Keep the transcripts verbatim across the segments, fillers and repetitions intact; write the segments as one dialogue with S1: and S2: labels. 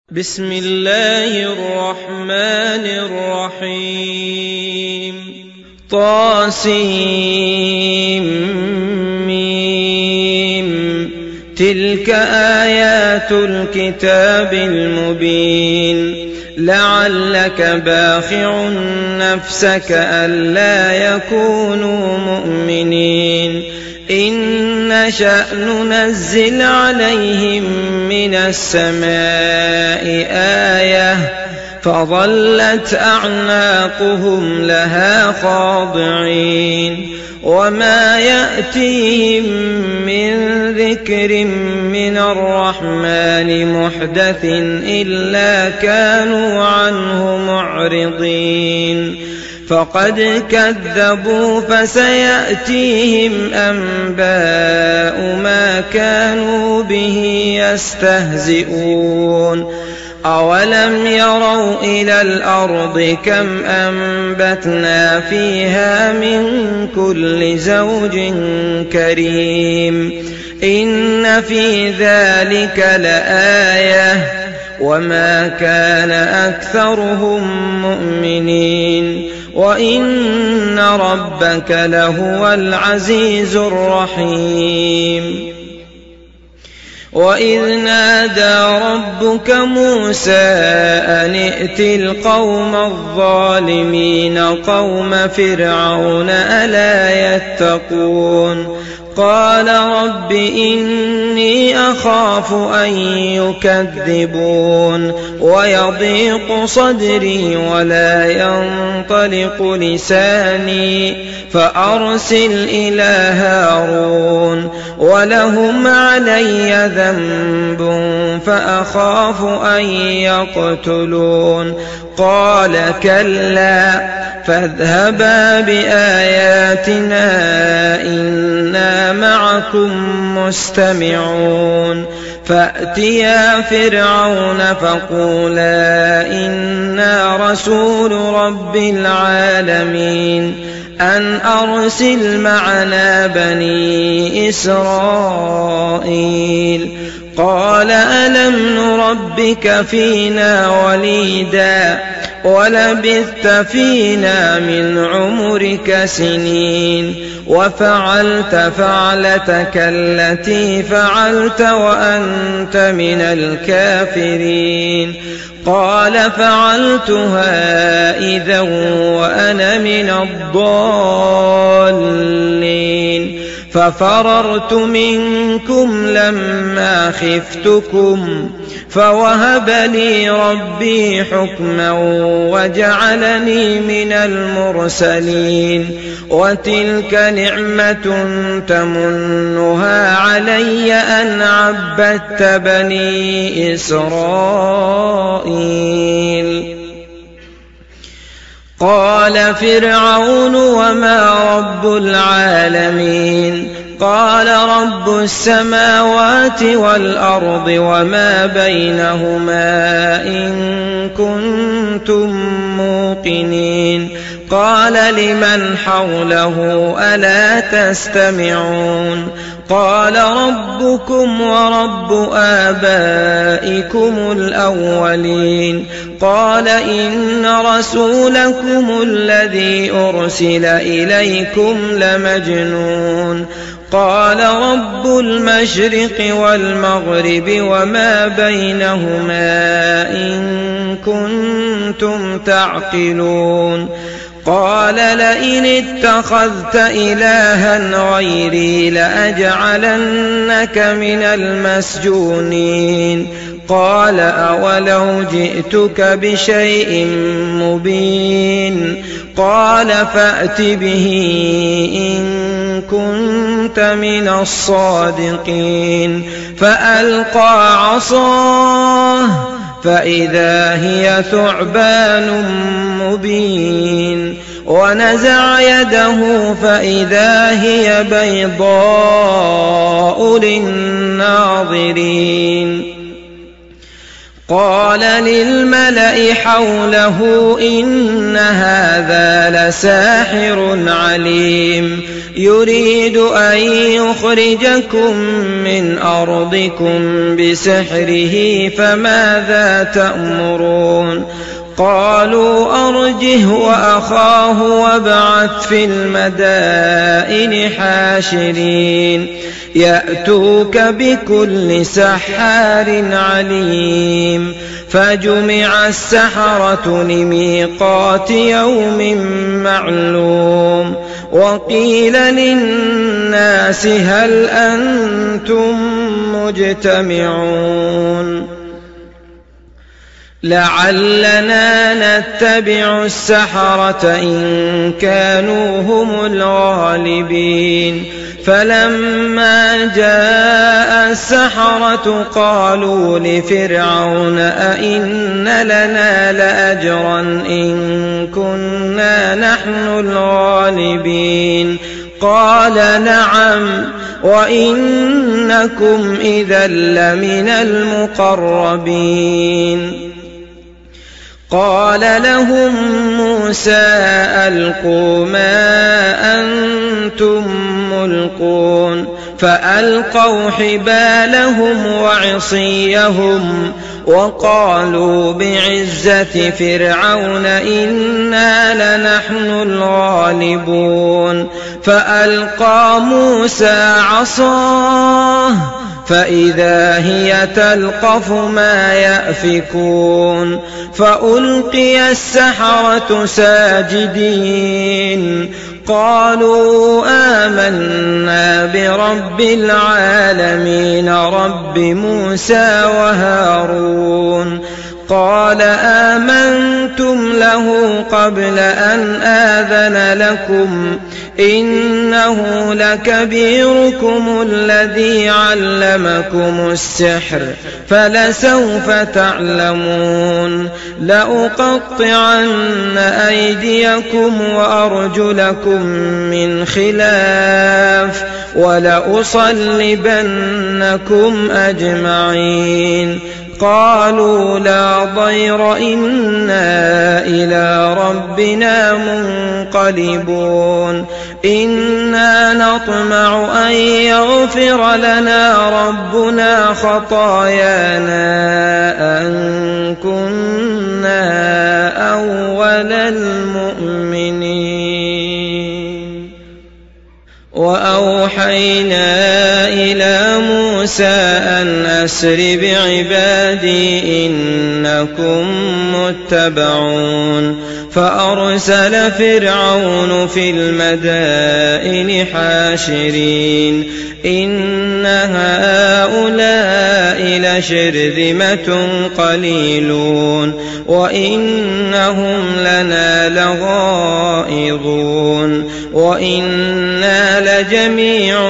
S1: بسم الله الرحمن الرحيم طاسيم تلك آيات الكتاب المبين لعلك باخع نفسك ألا يكونوا مؤمنين إن نشأ ننزل عليهم من السماء آية فظلت أعناقهم لها خاضعين وما يأتيهم من ذكر من الرحمن محدث إلا كانوا عنه معرضين فقد كذبوا فسيأتيهم أنباء ما كانوا به يستهزئون أولم يروا إلى الأرض كم أنبتنا فيها من كل زوج كريم إن في ذلك لآية وما كان أكثرهم مؤمنين وإن ربك لهو العزيز الرحيم وإذ نادى ربك موسى أن ائت القوم الظالمين قوم فرعون ألا يتقون قال رب إني أخاف أن يكذبون ويضيق صدري ولا ينطلق لساني فأرسل إلى هارون ولهم علي ذنب فأخاف أن يقتلون قال كلا فاذهبا بآياتنا إنا معكم مستمعون فأتيا فرعون فقولا إنا رسول رب العالمين أن أرسل معنا بني إسرائيل قال ألم نربك فينا وليدا ولبثت فينا من عمرك سنين وفعلت فعلتك التي فعلت وأنت من الكافرين قال فعلتها إذا وأنا من الضالين ففررت منكم لما خفتكم فوهب لي ربي حكما وجعلني من المرسلين وتلك نعمة تمنها علي أن عبدت بني إسرائيل قال فرعون وما رب العالمين قال رب السماوات والأرض وما بينهما إن كنتم موقنين قال لمن حوله ألا تستمعون قال ربكم ورب آبائكم الأولين قال إن رسولكم الذي أرسل إليكم لمجنون قال رب المشرق والمغرب وما بينهما إن كنتم تعقلون قال لئن اتخذت إلها غيري لأجعلنك من المسجونين قال أولو جئتك بشيء مبين قال فأت به إن كنت من الصادقين فألقى عصاه فإذا هي ثعبان مبين ونزع يده فإذا هي بيضاء للناظرين قال للملأ حوله إن هذا لساحر عليم يريد أن يخرجكم من أرضكم بسحره فماذا تأمرون قالوا أرجه وأخاه وابعث في المدائن حاشرين يأتوك بكل سحار عليم فجمع السحرة لميقات يوم معلوم وقيل للناس هل أنتم مجتمعون لعلنا نتبع السحرة إن كانوا هم الغالبين فلما جاء السحرة قالوا لفرعون أئن لنا لأجرا إن كنا نحن الغالبين قال نعم وإنكم إذا لمن المقربين قال لهم موسى ألقوا ما أنتم ملقون فألقوا حبالهم وعصيهم وقالوا بعزة فرعون إنا لنحن الغالبون فألقى موسى عصاه فإذا هي تلقف ما يأفكون فألقي السحرة ساجدين قالوا آمنا برب العالمين رب موسى وهارون قال آمنتم له قبل أن آذن لكم إنه لكبيركم الذي علمكم السحر فلسوف تعلمون لأقطعن أيديكم وأرجلكم من خلاف ولأصلبنكم أجمعين قالوا لا ضير إنا إلى ربنا منقلبون إنا نطمع أن يغفر لنا ربنا خطايانا أن كنا أول المؤمنين وأوحينا إلى موسى أن أسر بعبادي إنكم متبعون فأرسل فرعون في المدائن حاشرين إن هؤلاء لشرذمة قليلون وإنهم لنا لغائظون وإنا لجميع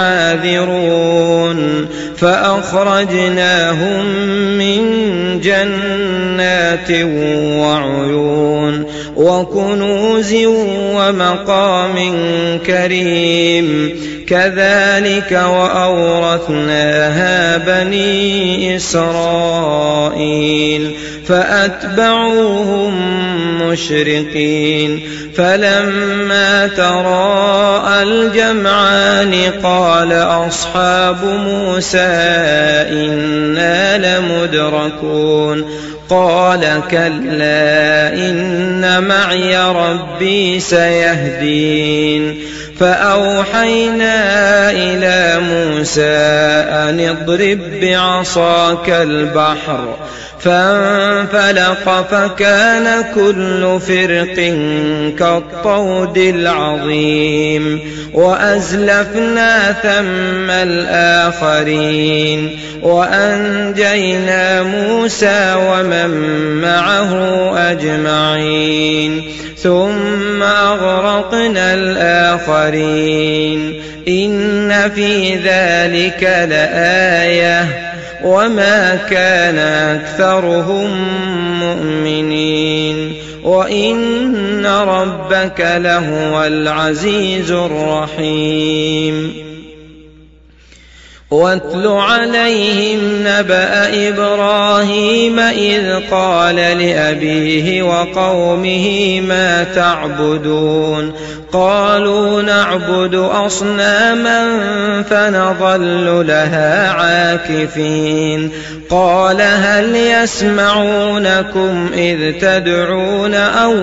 S1: حاذرون فأخرجناهم من جنات وعيون وكنوز ومقام كريم كذلك وأورثناها بني إسرائيل فأتبعوهم مشرقين فلما تراءى الجمعان قال أصحاب موسى إنا لمدركون قال كلا إن معي ربي سيهدين فأوحينا إلى موسى أن اضرب بعصاك البحر فانفلق فكان كل فرق كالطود العظيم وأزلفنا ثم الآخرين وأنجينا موسى ومن معه أجمعين ثم أغرقنا الآخرين إن في ذلك لآية وما كان أكثرهم مؤمنين وإن ربك لهو العزيز الرحيم واتل عليهم نبأ إبراهيم إذ قال لأبيه وقومه ما تعبدون قالوا نعبد أصناما فنظل لها عاكفين قال هل يسمعونكم إذ تدعون أو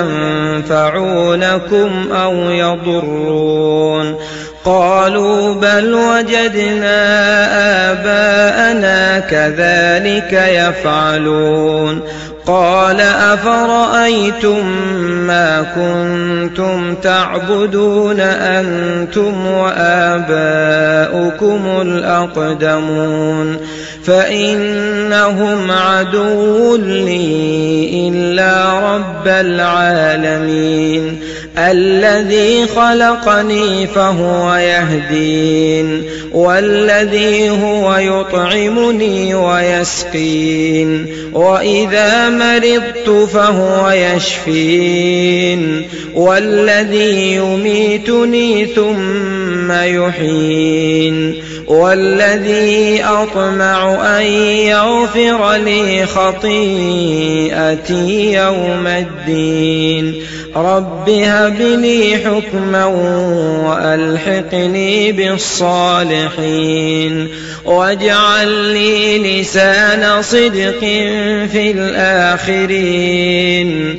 S1: ينفعونكم أو يضرون قالوا بل وجدنا آباءنا كذلك يفعلون قال أفرأيتم ما كنتم تعبدون أنتم وآباؤكم الأقدمون فإنهم عدو لي إلا رب العالمين الذي خلقني فهو يهدين والذي هو يطعمني ويسقين وإذا مرضت فهو يشفين والذي يميتني ثم يحيين والذي أطمع أن يغفر لي خطيئتي يوم الدين رب هب لي حكما وألحقني بالصالحين واجعل لي لسان صدق في الآخرين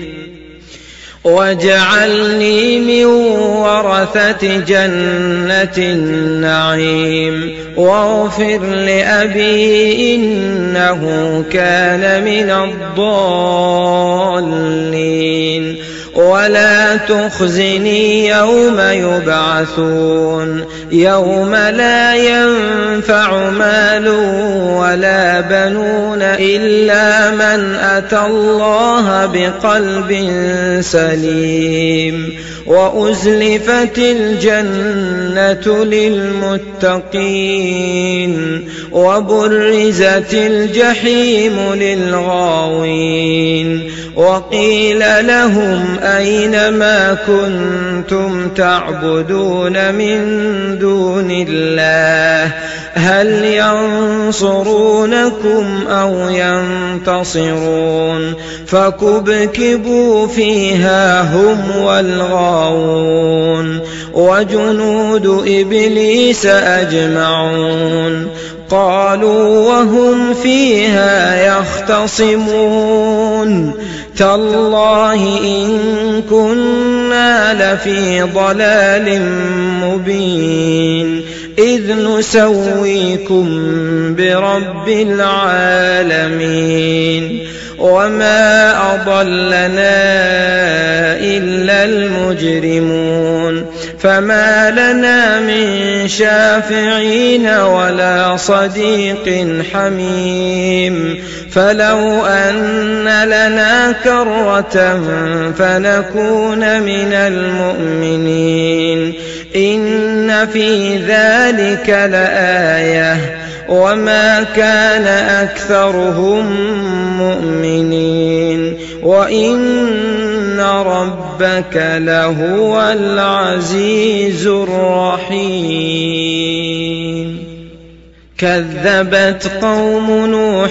S1: واجعلني من ورثة جنة النعيم واغفر لأبي إنه كان من الضالين ولا تخزني يوم يبعثون يوم لا ينفع مال ولا بنون إلا من أتى الله بقلب سليم وأزلفت الجنة للمتقين وبرزت الجحيم للغاوين وقيل لهم أين ما كنتم تعبدون من دون الله هل ينصرونكم أو ينتصرون فكبكبوا فيها هم والغاوون وجنود إبليس أجمعون قالوا وهم فيها يختصمون تالله إن كنا لفي ضلال مبين إذ نسويكم برب العالمين وما أضلنا إلا المجرمون فما لنا من شافعين ولا صديق حميم فلو أن لنا كرة فنكون من المؤمنين إن في ذلك لآية وما كان أكثرهم مؤمنين وإن ربك لهو العزيز الرحيم كذبت قوم نوح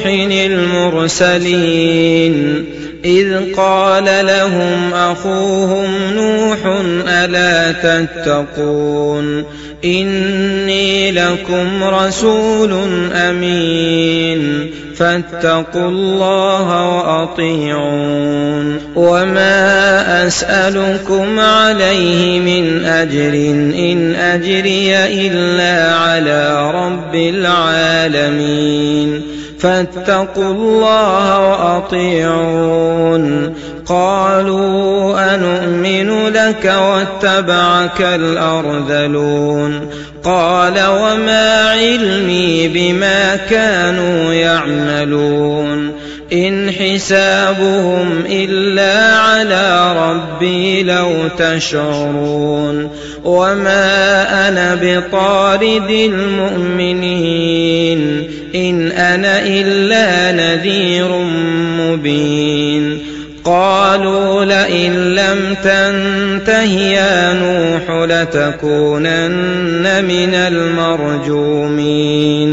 S1: المرسلين إذ قال لهم أخوهم نوح ألا تتقون إني لكم رسول أمين فاتقوا الله وأطيعون وما أسألكم عليه من أجر إن أجري إلا على رب العالمين فاتقوا الله وأطيعون قالوا أنؤمن لك واتبعك الأرذلون قال وما علمي بما كانوا يعملون إن حسابهم إلا على ربي لو تشعرون وما أنا بطارد المؤمنين إن أنا إلا نذير مبين قالوا لئن لم تنته يا نوح لتكونن من المرجومين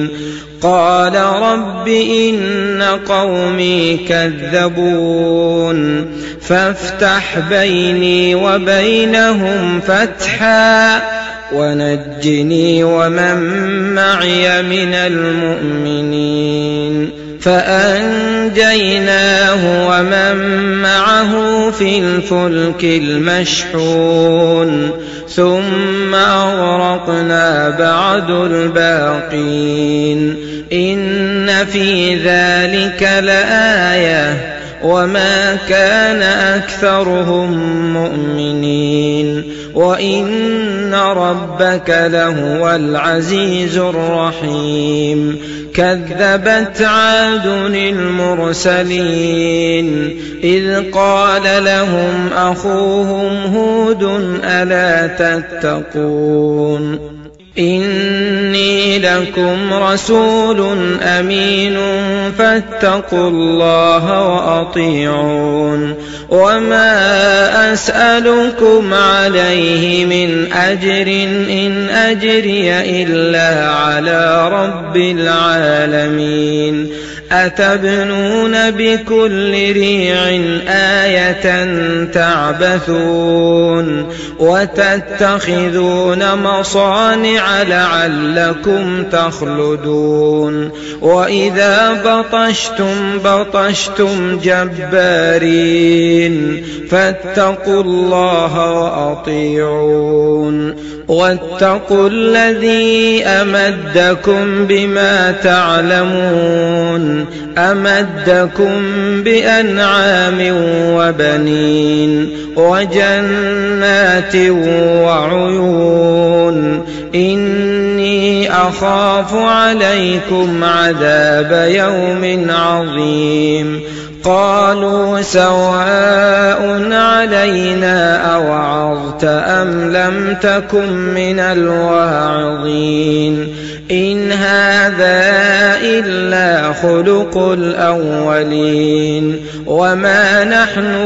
S1: قال رب إن قومي كذبون فافتح بيني وبينهم فتحا ونجني ومن معي من المؤمنين فأنجيناه ومن معه في الفلك المشحون ثم أغرقنا بعد الباقين إن في ذلك لآية وما كان أكثرهم مؤمنين وإن ربك لهو العزيز الرحيم كذبت عاد المرسلين إذ قال لهم أخوهم هود ألا تتقون إني لكم رسول أمين فاتقوا الله وأطيعون وما أسألكم عليه من أجر إن أجري إلا على رب العالمين أتبنون بكل ريع آية تعبثون وتتخذون مصانع لعلكم تخلدون وإذا بطشتم بطشتم جبارين فاتقوا الله وأطيعون واتقوا الذي أمدكم بما تعلمون أمدكم بأنعام وبنين وجنات وعيون إني أخاف عليكم عذاب يوم عظيم قالوا سواء علينا أوعظت أم لم تكن من الواعظين إن هذا إلا خلق الأولين وما نحن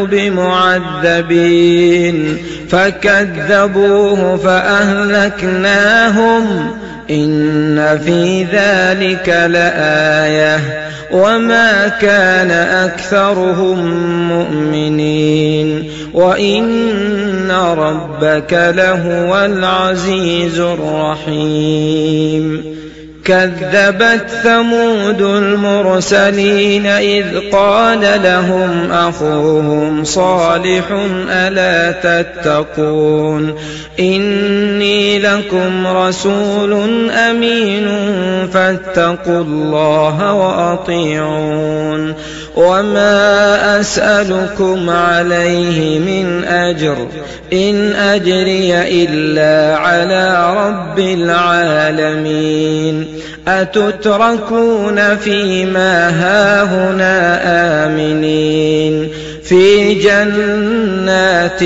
S1: بمعذبين فكذبوه فأهلكناهم إن في ذلك لآية وما كان أكثرهم مؤمنين وإن ربك لهو العزيز الرحيم كذبت ثمود المرسلين إذ قال لهم أخوهم صالح ألا تتقون إني لكم رسول أمين فاتقوا الله وأطيعون وما أسألكم عليه من أجر إن أجري إلا على رب العالمين أتتركون فيما هاهنا آمنين في جنات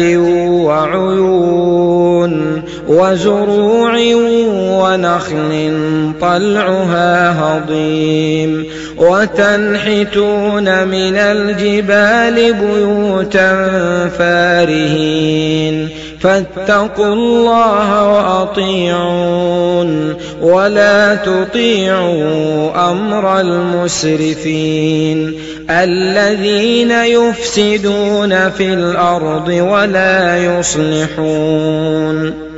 S1: وعيون وزروع ونخل طلعها هضيم وتنحتون من الجبال بيوتا فارهين فاتقوا الله وأطيعون ولا تطيعوا أمر المسرفين الذين يفسدون في الأرض ولا يصلحون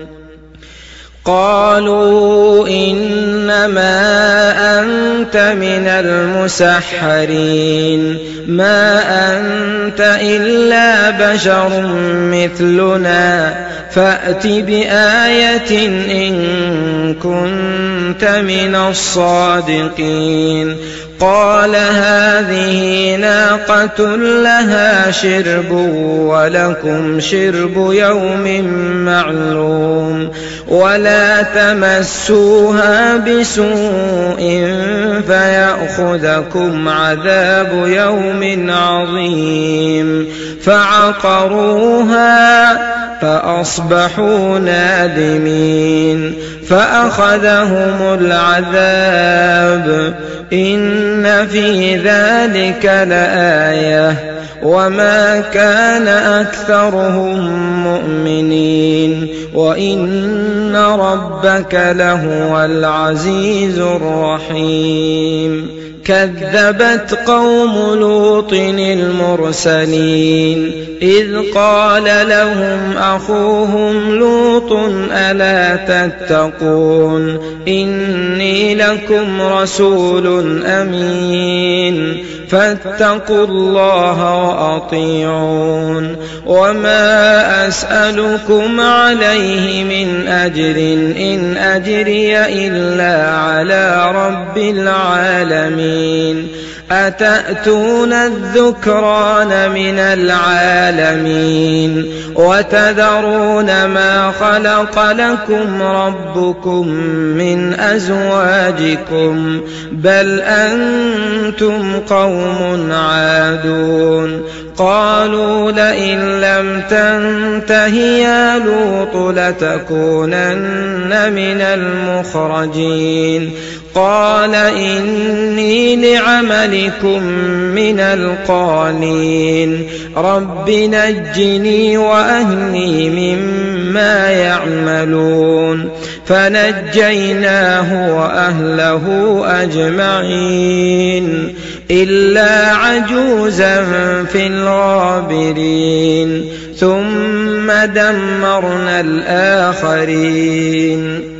S1: قالوا إنما أنت من المسحرين ما أنت إلا بشر مثلنا فأت بآية إن كنت من الصادقين قال هذه ناقة لها شرب ولكم شرب يوم معلوم ولا تمسوها بسوء فيأخذكم عذاب يوم عظيم فعقروها فأصبحوا نادمين فأخذهم العذاب إن في ذلك لآية وما كان أكثرهم مؤمنين وإن ربك لهو العزيز الرحيم كذبت قوم لوط المرسلين إذ قال لهم أخوهم لوط ألا تتقون إني لكم رسول أمين فاتقوا الله وأطيعون وما أسألكم عليه من أجر إن أجري إلا على رب العالمين أتأتون الذكران من العالمين وتذرون ما خلق لكم ربكم من أزواجكم بل أنتم قوم عادون قالوا لئن لم تنته يا لوط لتكونن من المخرجين قال إني لعملكم من القالين رب نجني وأهلي مما يعملون فنجيناه وأهله أجمعين إلا عجوزا في الغابرين ثم دمرنا الآخرين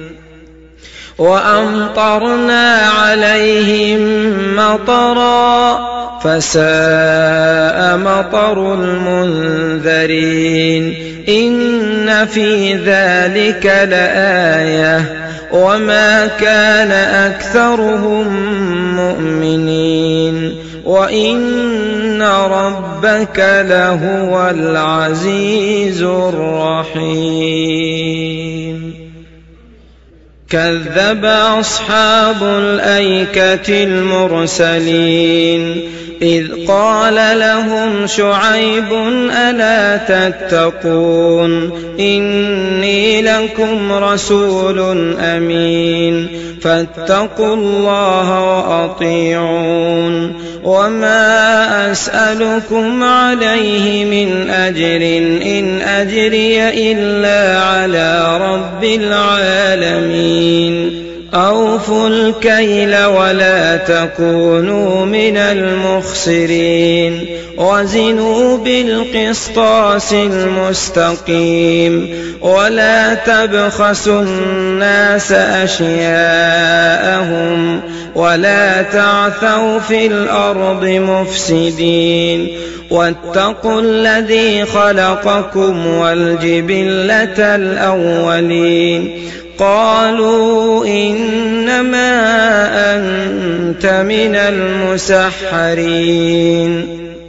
S1: وأمطرنا عليهم مطرا فساء مطر المنذرين إن في ذلك لآية وما كان أكثرهم مؤمنين وإن ربك لهو العزيز الرحيم كذب أصحاب الأيكة المرسلين إذ قال لهم شعيب ألا تتقون إني لكم رسول أمين فاتقوا الله وأطيعون وما أسألكم عليه من أجر إن أجري إلا على رب العالمين أوفوا الكيل ولا تكونوا من المخسرين وزنوا بالقسطاس المستقيم ولا تبخسوا الناس أشياءهم ولا تعثوا في الأرض مفسدين واتقوا الذي خلقكم والجبلة الأولين قالوا إنما أنت من المسحرين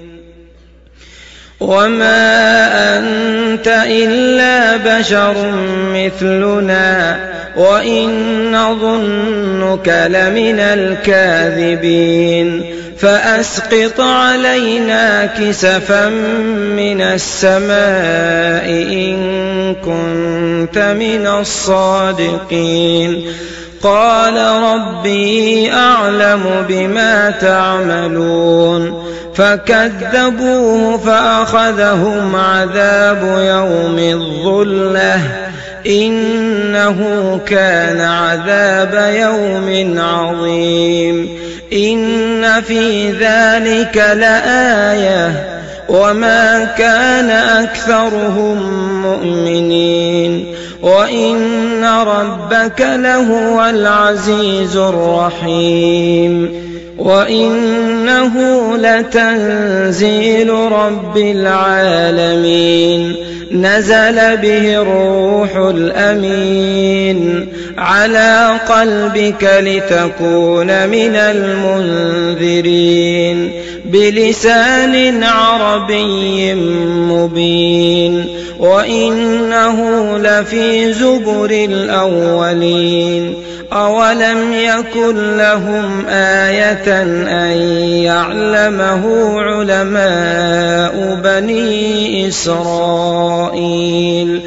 S1: وما أنت إلا بشر مثلنا وإن نظنك لمن الكاذبين فأسقط علينا كسفا من السماء إن كنت من الصادقين قال ربي أعلم بما تعملون فكذبوه فأخذهم عذاب يوم الظلة إنه كان عذاب يوم عظيم إن في ذلك لآية وما كان أكثرهم مؤمنين وإن ربك لهو العزيز الرحيم وإنه لتنزيل رب العالمين نزل به الروح الأمين على قلبك لتكون من المنذرين بلسان عربي مبين وإنه لفي زبر الأولين أولم يكن لهم آية أن يعلمه علماء بني إسرائيل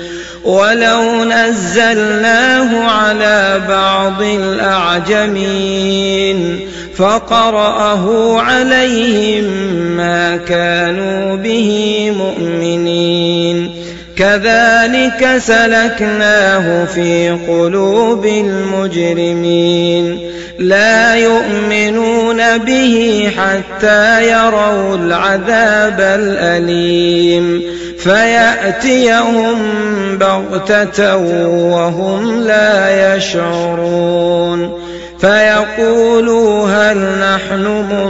S1: ولو نزلناه على بعض الأعجمين فقرأه عليهم ما كانوا به مؤمنين كذلك سلكناه في قلوب المجرمين لا يؤمنون به حتى يروا العذاب الأليم فيأتيهم بغتة وهم لا يشعرون فيقولوا هل نحن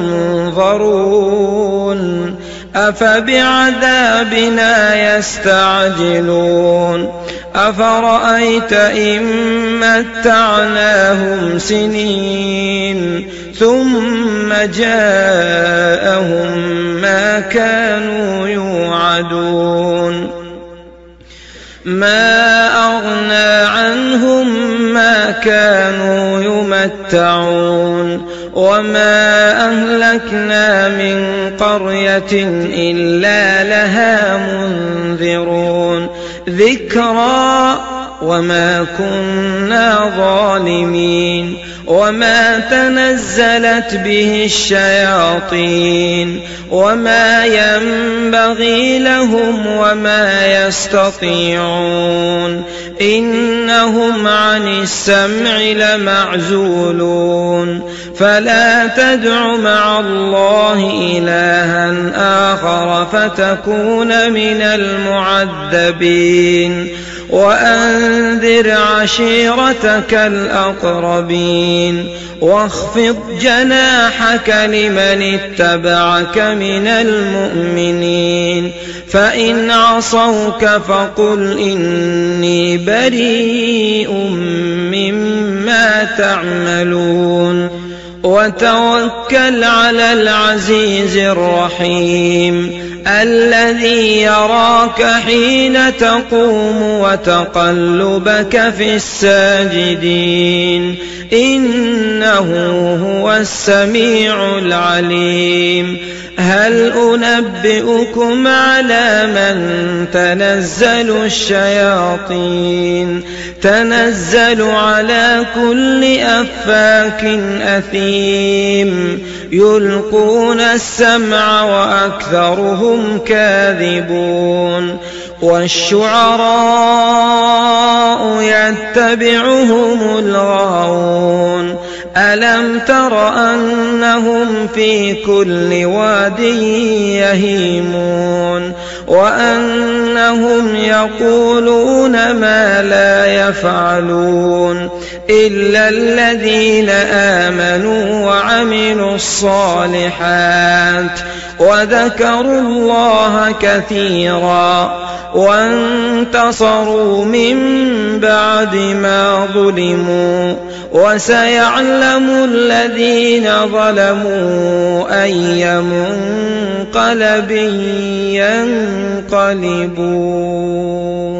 S1: منظرون أفبعذابنا يستعجلون أفرأيت إن متعناهم سنين ثم جاءهم ما كانوا يوعدون ما أغنى عنهم ما كانوا يمتعون وما أهلكنا من قرية إلا لها منذرون ذكرى وما كنا ظالمين وما تنزلت به الشياطين وما ينبغي لهم وما يستطيعون إنهم عن السمع لمعزولون فلا تدع مع الله إلها آخر فتكون من المعذبين وأنذر عشيرتك الأقربين واخفض جناحك لمن اتبعك من المؤمنين فإن عصوك فقل إني بريء مما تعملون وتوكل على العزيز الرحيم الذي يراك حين تقوم وتقلبك في الساجدين إنه هو السميع العليم هل أنبئكم على من تنزل الشياطين تنزل على كل أفاك أثيم يلقون السمع وأكثرهم كاذبون والشعراء يتبعهم الغاوون ألم تر أنهم في كل واد يهيمون وأنهم يقولون ما لا يفعلون إلا الذين آمنوا وعملوا الصالحات وذكروا الله كثيرا وانتصروا من بعد ما ظلموا وسيعلم الذين ظلموا أي منقلب ينقلبون.